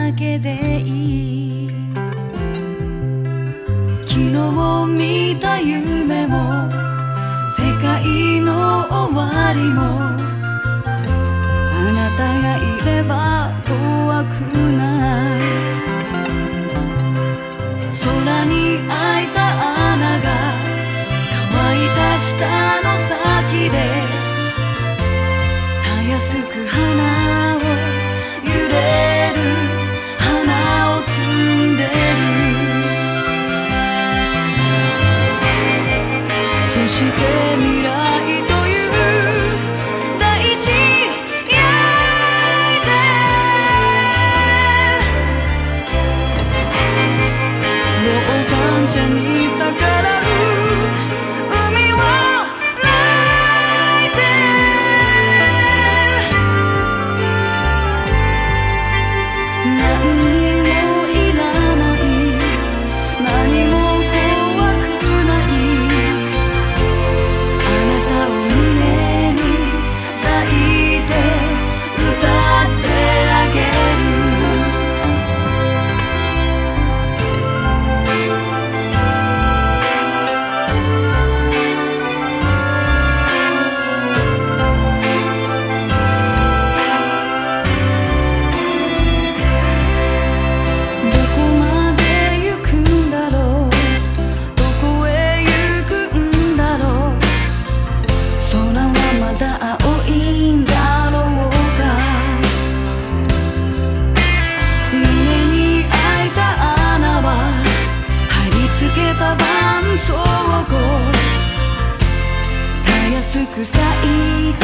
だけでいい。昨日見た夢も世界の終わりも、あなたがいれば怖くない。空に開いた穴が乾いた舌の先でたやすく花を揺れる花を摘んでる。そして未来という大地焼いて、もう感謝に逆らう海を泣いて、何にもいらない、何も怖くない、あなたを胸に抱いて歌ってあげる。どこまで行くんだろう、どこへ行くんだろう、空はまだ青いんだろうか。胸に開いた穴は貼り付けた絆創膏、たやすく咲い